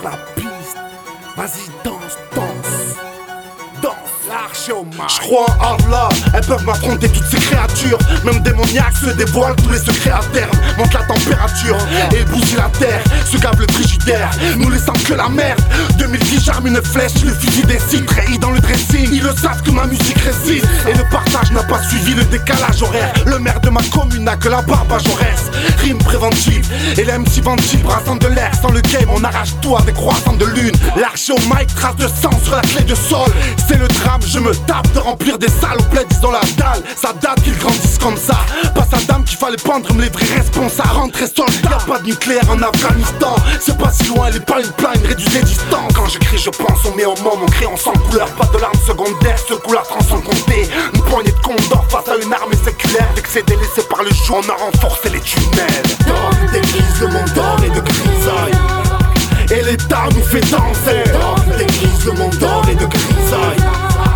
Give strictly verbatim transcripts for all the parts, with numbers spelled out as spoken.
la piste. Vas-y, danse, danse. Danse, l'arche au mic. J'crois en Allah, elles peuvent m'affronter toutes ces créatures. Même démoniaques se dévoilent tous les secrets à terme. Monte la température et bousille la terre. Se gave le frigidaire, nous laissant que la merde. deux mille dix j'arme une flèche, le fusil décide. Treillis dans le dressing, ils le savent que ma musique résiste. Et le partage n'a pas suivi le décalage horaire. Le maire de ma commune n'a que la barbe à Jaurès. Rime préventive, et l'M C ventile brassant de l'air. Sans le game on arrache tout avec croissant de lune. L'arche au mic, trace de sang sur la clé de sol. C'est le drame, je me tape de remplir des salles. Au plaid ils ont la dalle, ça date qu'ils grandissent comme ça. Pas sa dame qu'il fallait pendre, me les vrais responsables. Rentrer soldat, y'a pas de nucléaire en Afghanistan. C'est pas si loin, elle est pas une plaine, réduit les distances. Quand j'écris je pense, on met au moment, on crée en sans couleur. Pas de larmes secondaires, secoue la transe sans compter. Une poignée de condors face à une armée séculaire. Dès que c'est délaissé par le jour, on a renforcé les tunnels. Dans d'église, le monde d'or et de grisaille. Et l'État nous fait danser. Dans d'église, le monde d'or et de grisaille.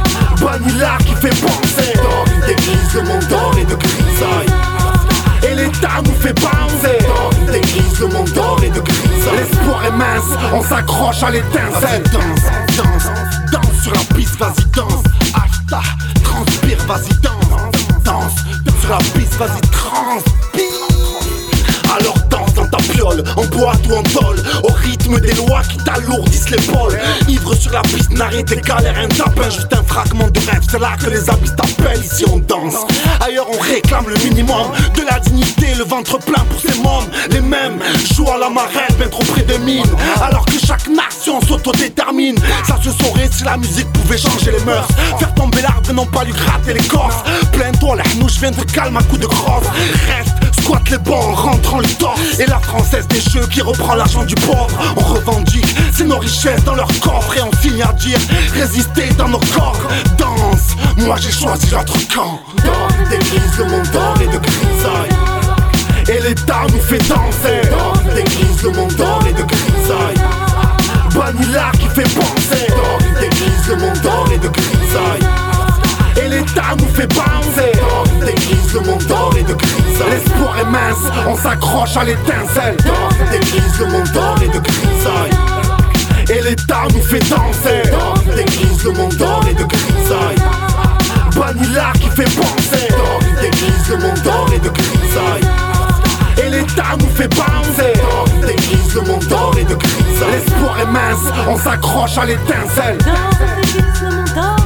Banila qui fait penser. Dans d'église, le monde d'or et de grisaille. Et l'État nous fait bouncer. Dans d'église, le monde d'or et de grisaille. L'espoir est mince, on s'accroche à l'étincelle. Danse, danse, danse sur la piste, vas-y danse. Ashta, transpire, vas-y danse. Danse, sur la piste, vas-y transpire. Alors danse dans ta piole, en boîte ou en tôle. Au rythme des lois qui t'alourdissent l'épaule. Ivre sur la piste, n'arrête tes galères, un tapin, juste un fragment de rêve. C'est là que les abysses t'appellent, ici on danse. Ailleurs on réclame le minimum de la dignité, le ventre plein pour ces mômes. Les mêmes jouent à la marelle, bien trop près de mine. Alors que chaque nation s'autodétermine. Ça se saurait si la musique pouvait changer les mœurs. Faire tomber l'arbre et non pas lui gratter l'écorce. Plains-toi, là, nous je viens te calmer à coups de crosse. Reste, squatte les bancs, rentre en le torse. Et la française des jeux qui reprend l'argent du pauvre. On revendique, c'est nos richesses dans leur coffre. Et on finit à dire, résister dans nos corps. Danse, moi j'ai choisi l'autre camp. Dans d'église, le monde d'or et de grisaille. Et l'État nous fait danser. Dans d'église, le monde d'or et de grisaille. Banila qui fait penser. Dans d'église, le monde d'or et de grisaille. Et l'État nous fait bouncer. Dans d'église, le monde d'or et de grisaille. L'espoir est mince, on s'accroche à l'étincelle. Dans d'église, le monde d'or et de grisaille. Et l'État nous fait danser. Dans d'église, le monde d'or et de grisaille. Banila qui fait penser. Dans d'église, le monde d'or et de grisaille. Et l'État nous fait bouncer. Dans d'église, le monde d'or et de grisaille. L'espoir est mince, on s'accroche à l'étincelle. Dans l'église, le monde d'or